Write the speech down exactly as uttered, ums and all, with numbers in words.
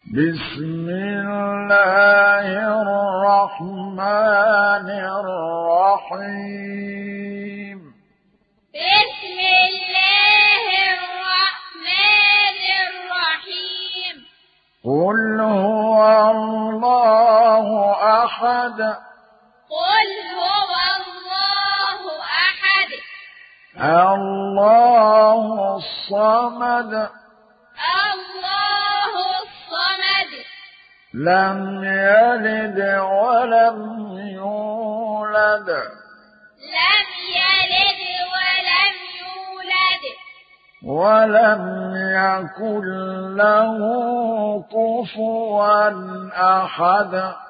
بسم الله الرحمن الرحيم بسم الله الرحمن الرحيم قل هو الله أحد قل هو الله أحد الله الصمد الله الصمد لم يلد ولم يولد لم يلد ولم يولد ولم يكن له كفوا أحد